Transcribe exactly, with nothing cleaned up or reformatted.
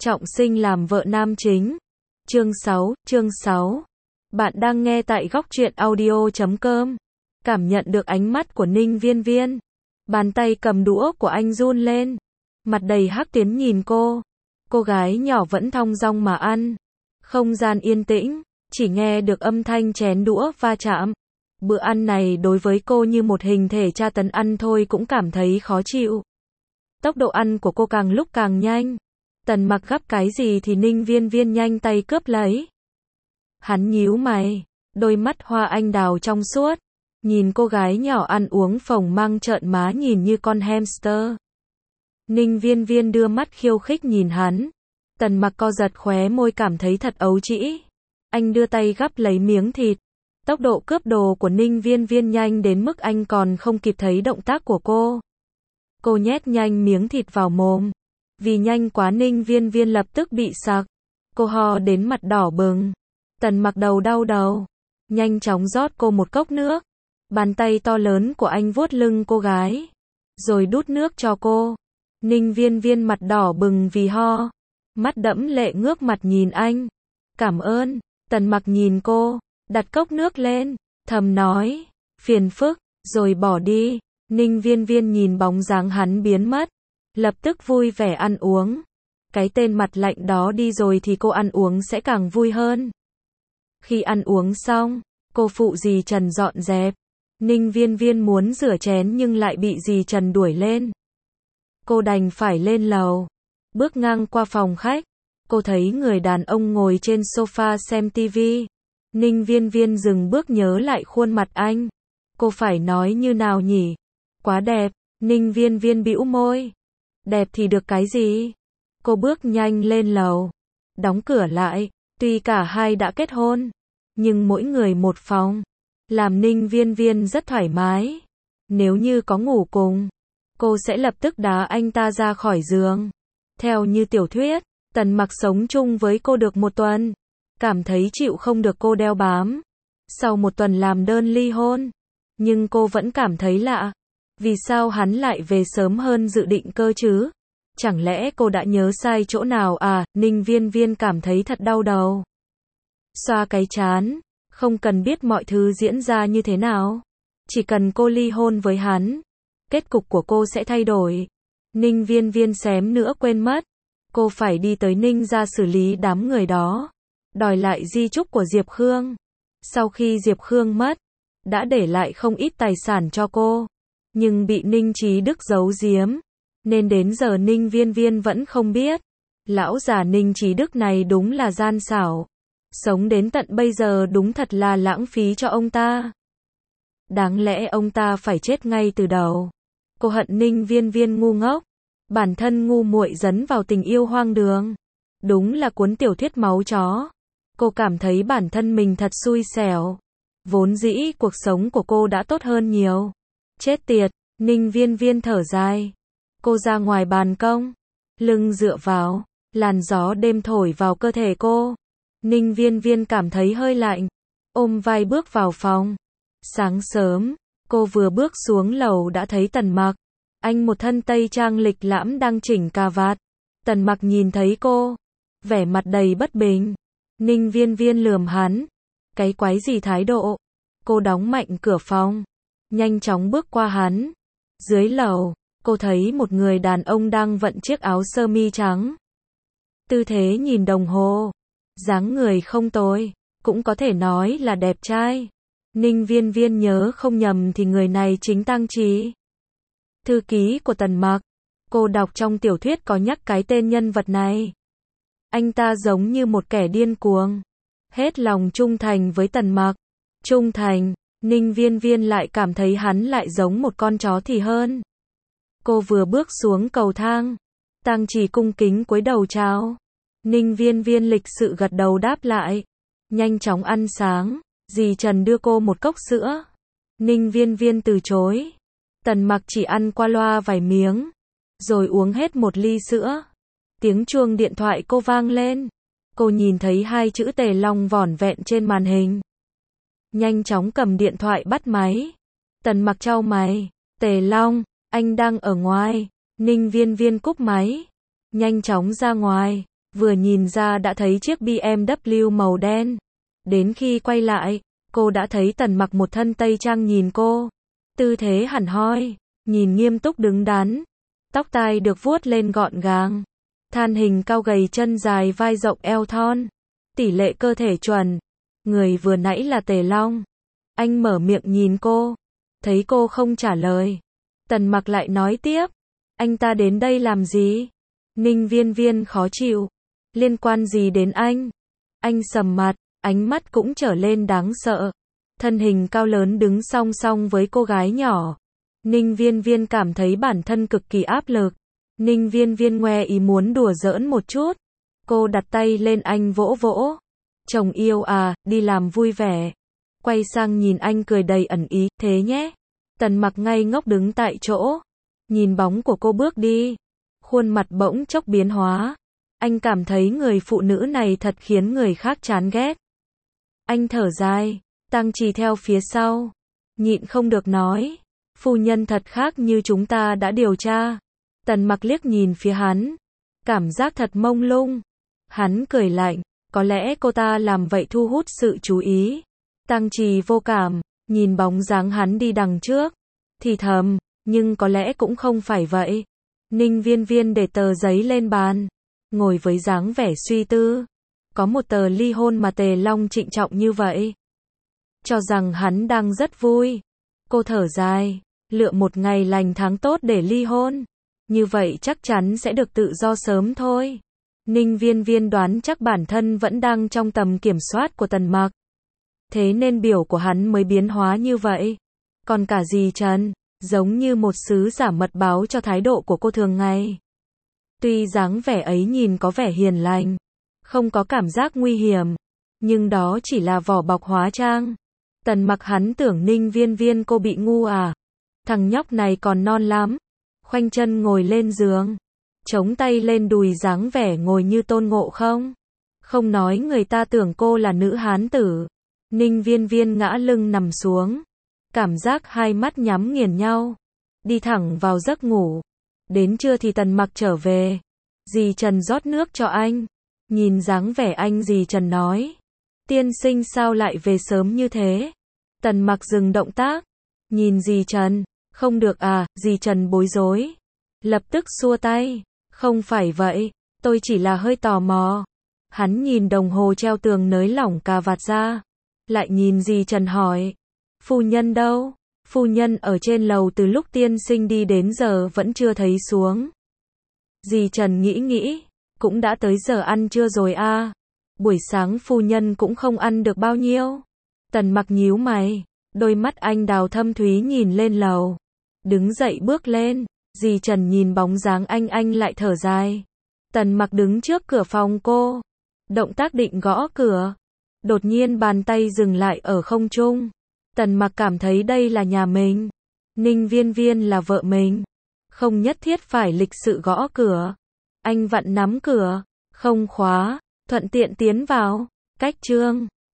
trọng sinh làm vợ nam chính. Chương sáu, chương sáu. Bạn đang nghe tại góc truyện audio chấm com. Cảm nhận được ánh mắt của Ninh Viên Viên. Bàn tay cầm đũa của anh run lên. Mặt đầy hắc tuyến nhìn cô. Cô gái nhỏ vẫn thong dong mà ăn. Không gian yên tĩnh, chỉ nghe được âm thanh chén đũa va chạm. Bữa ăn này đối với cô như một hình thể tra tấn, ăn thôi cũng cảm thấy khó chịu. Tốc độ ăn của cô càng lúc càng nhanh. Tần Mặc gắp cái gì thì Ninh Viên Viên nhanh tay cướp lấy. Hắn nhíu mày, đôi mắt hoa anh đào trong suốt, nhìn cô gái nhỏ ăn uống phồng mang trợn má nhìn như con hamster. Ninh Viên Viên đưa mắt khiêu khích nhìn hắn. Tần Mặc co giật khóe môi cảm thấy thật ấu trĩ. Anh đưa tay gắp lấy miếng thịt. Tốc độ cướp đồ của Ninh Viên Viên nhanh đến mức anh còn không kịp thấy động tác của cô. Cô nhét nhanh miếng thịt vào mồm. Vì nhanh quá Ninh Viên Viên lập tức bị sặc. Cô ho đến mặt đỏ bừng. Tần Mặc đầu đau đầu. Nhanh chóng rót cô một cốc nước. Bàn tay to lớn của anh vuốt lưng cô gái. Rồi đút nước cho cô. Ninh Viên Viên mặt đỏ bừng vì ho. Mắt đẫm lệ ngước mặt nhìn anh. Cảm ơn. Tần Mặc nhìn cô. Đặt cốc nước lên. Thầm nói. Phiền phức. Rồi bỏ đi. Ninh Viên Viên nhìn bóng dáng hắn biến mất. Lập tức vui vẻ ăn uống. Cái tên mặt lạnh đó đi rồi thì cô ăn uống sẽ càng vui hơn. Khi ăn uống xong, cô phụ dì Trần dọn dẹp. Ninh Viên Viên muốn rửa chén nhưng lại bị dì Trần đuổi lên. Cô đành phải lên lầu. Bước ngang qua phòng khách, cô thấy người đàn ông ngồi trên sofa xem tivi. Ninh Viên Viên dừng bước nhớ lại khuôn mặt anh. Cô phải nói như nào nhỉ? Quá đẹp. Ninh Viên Viên bĩu môi. Đẹp thì được cái gì? Cô bước nhanh lên lầu. Đóng cửa lại. Tuy cả hai đã kết hôn, nhưng mỗi người một phòng. Làm Ninh Viên Viên rất thoải mái. Nếu như có ngủ cùng, cô sẽ lập tức đá anh ta ra khỏi giường. Theo như tiểu thuyết, Tần Mặc sống chung với cô được một tuần. Cảm thấy chịu không được cô đeo bám. Sau một tuần làm đơn ly hôn. Nhưng cô vẫn cảm thấy lạ. Vì sao hắn lại về sớm hơn dự định cơ chứ? Chẳng lẽ cô đã nhớ sai chỗ nào à? Ninh Viên Viên cảm thấy thật đau đầu. Xoa cái trán. Không cần biết mọi thứ diễn ra như thế nào. Chỉ cần cô ly hôn với hắn, kết cục của cô sẽ thay đổi. Ninh Viên Viên xém nữa quên mất. Cô phải đi tới Ninh gia xử lý đám người đó. Đòi lại di chúc của Diệp Khương. Sau khi Diệp Khương mất, đã để lại không ít tài sản cho cô. Nhưng bị Ninh Chí Đức giấu giếm. Nên đến giờ Ninh Viên Viên vẫn không biết. Lão già Ninh Chí Đức này đúng là gian xảo. Sống đến tận bây giờ đúng thật là lãng phí cho ông ta. Đáng lẽ ông ta phải chết ngay từ đầu. Cô hận Ninh Viên Viên ngu ngốc. Bản thân ngu muội dấn vào tình yêu hoang đường. Đúng là cuốn tiểu thuyết máu chó. Cô cảm thấy bản thân mình thật xui xẻo. Vốn dĩ cuộc sống của cô đã tốt hơn nhiều. Chết tiệt. Ninh Viên Viên thở dài. Cô ra ngoài ban công. Lưng dựa vào. Làn gió đêm thổi vào cơ thể cô. Ninh Viên Viên cảm thấy hơi lạnh. Ôm vai bước vào phòng. Sáng sớm, cô vừa bước xuống lầu đã thấy Tần Mặc. Anh một thân tây trang lịch lãm đang chỉnh cà vạt. Tần Mặc nhìn thấy cô. Vẻ mặt đầy bất bình. Ninh Viên Viên lườm hắn. Cái quái gì thái độ. Cô đóng mạnh cửa phòng. Nhanh chóng bước qua hắn. Dưới lầu, cô thấy một người đàn ông đang vận chiếc áo sơ mi trắng. Tư thế nhìn đồng hồ. Dáng người không tồi. Cũng có thể nói là đẹp trai. Ninh Viên Viên nhớ không nhầm thì người này chính Tăng Trí. Thư ký của Tần Mặc. Cô đọc trong tiểu thuyết có nhắc cái tên nhân vật này. Anh ta giống như một kẻ điên cuồng. Hết lòng trung thành với Tần Mặc. Trung thành. Ninh Viên Viên lại cảm thấy hắn lại giống một con chó thì hơn. Cô vừa bước xuống cầu thang. Tăng Chỉ cung kính cúi đầu chào. Ninh Viên Viên lịch sự gật đầu đáp lại. Nhanh chóng ăn sáng. Dì Trần đưa cô một cốc sữa. Ninh Viên Viên từ chối. Tần Mặc chỉ ăn qua loa vài miếng. Rồi uống hết một ly sữa. Tiếng chuông điện thoại cô vang lên. Cô nhìn thấy hai chữ Tề Long vỏn vẹn trên màn hình. Nhanh chóng cầm điện thoại bắt máy. Tần Mặc chau mày. Tề Long, anh đang ở ngoài. Ninh Viên Viên cúp máy. Nhanh chóng ra ngoài. Vừa nhìn ra đã thấy chiếc bê em vê màu đen. Đến khi quay lại, cô đã thấy Tần Mặc một thân tây trang nhìn cô. Tư thế hẳn hoi, nhìn nghiêm túc đứng đắn. Tóc tai được vuốt lên gọn gàng. Than hình cao gầy, chân dài vai rộng eo thon. Tỷ lệ cơ thể chuẩn. Người vừa nãy là Tề Long. Anh mở miệng nhìn cô. Thấy cô không trả lời. Tần Mặc lại nói tiếp. Anh ta đến đây làm gì? Ninh Viên Viên khó chịu. Liên quan gì đến anh? Anh sầm mặt, ánh mắt cũng trở lên đáng sợ. Thân hình cao lớn đứng song song với cô gái nhỏ. Ninh Viên Viên cảm thấy bản thân cực kỳ áp lực. Ninh Viên Viên ngoe ý muốn đùa giỡn một chút. Cô đặt tay lên anh vỗ vỗ. Chồng yêu à, đi làm vui vẻ. Quay sang nhìn anh cười đầy ẩn ý, thế nhé. Tần Mặc ngây ngốc đứng tại chỗ. Nhìn bóng của cô bước đi. Khuôn mặt bỗng chốc biến hóa. Anh cảm thấy người phụ nữ này thật khiến người khác chán ghét. Anh thở dài, Tăng Trì theo phía sau. Nhịn không được nói. Phu nhân thật khác như chúng ta đã điều tra. Tần Mặc liếc nhìn phía hắn. Cảm giác thật mông lung. Hắn cười lạnh. Có lẽ cô ta làm vậy thu hút sự chú ý. Tăng Trì vô cảm, nhìn bóng dáng hắn đi đằng trước. Thì thầm, nhưng có lẽ cũng không phải vậy. Ninh Viên Viên để tờ giấy lên bàn. Ngồi với dáng vẻ suy tư. Có một tờ ly hôn mà Tề Long trịnh trọng như vậy. Cho rằng hắn đang rất vui. Cô thở dài. Lựa một ngày lành tháng tốt để ly hôn. Như vậy chắc chắn sẽ được tự do sớm thôi. Ninh Viên Viên đoán chắc bản thân vẫn đang trong tầm kiểm soát của Tần Mặc. Thế nên biểu của hắn mới biến hóa như vậy. Còn cả dì Trần, giống như một sứ giả mật báo cho thái độ của cô thường ngày. Tuy dáng vẻ ấy nhìn có vẻ hiền lành, không có cảm giác nguy hiểm, nhưng đó chỉ là vỏ bọc hóa trang. Tần Mặc hắn tưởng Ninh Viên Viên cô bị ngu à. Thằng nhóc này còn non lắm. Khoanh chân ngồi lên giường. Chống tay lên đùi dáng vẻ ngồi như Tôn Ngộ Không. Không nói người ta tưởng cô là nữ hán tử. Ninh Viên Viên ngã lưng nằm xuống. Cảm giác hai mắt nhắm nghiền nhau. Đi thẳng vào giấc ngủ. Đến trưa thì Tần Mặc trở về. Dì Trần rót nước cho anh. Nhìn dáng vẻ anh, dì Trần nói. Tiên sinh sao lại về sớm như thế? Tần Mặc dừng động tác. Nhìn dì Trần. Không được à, dì Trần bối rối. Lập tức xua tay. Không phải vậy, tôi chỉ là hơi tò mò. Hắn nhìn đồng hồ treo tường nới lỏng cà vạt ra. Lại nhìn dì Trần hỏi. Phu nhân đâu? Phu nhân ở trên lầu từ lúc tiên sinh đi đến giờ vẫn chưa thấy xuống. Dì Trần nghĩ nghĩ. Cũng đã tới giờ ăn trưa rồi à. Buổi sáng phu nhân cũng không ăn được bao nhiêu. Tần Mặc nhíu mày. Đôi mắt anh đào thâm thúy nhìn lên lầu. Đứng dậy bước lên. Dì Trần nhìn bóng dáng anh anh lại thở dài. Tần Mặc đứng trước cửa phòng cô. Động tác định gõ cửa. Đột nhiên bàn tay dừng lại ở không trung. Tần Mặc cảm thấy đây là nhà mình. Ninh Viên Viên là vợ mình. Không nhất thiết phải lịch sự gõ cửa. Anh vặn nắm cửa. Không khóa. Thuận tiện tiến vào. Cách chương.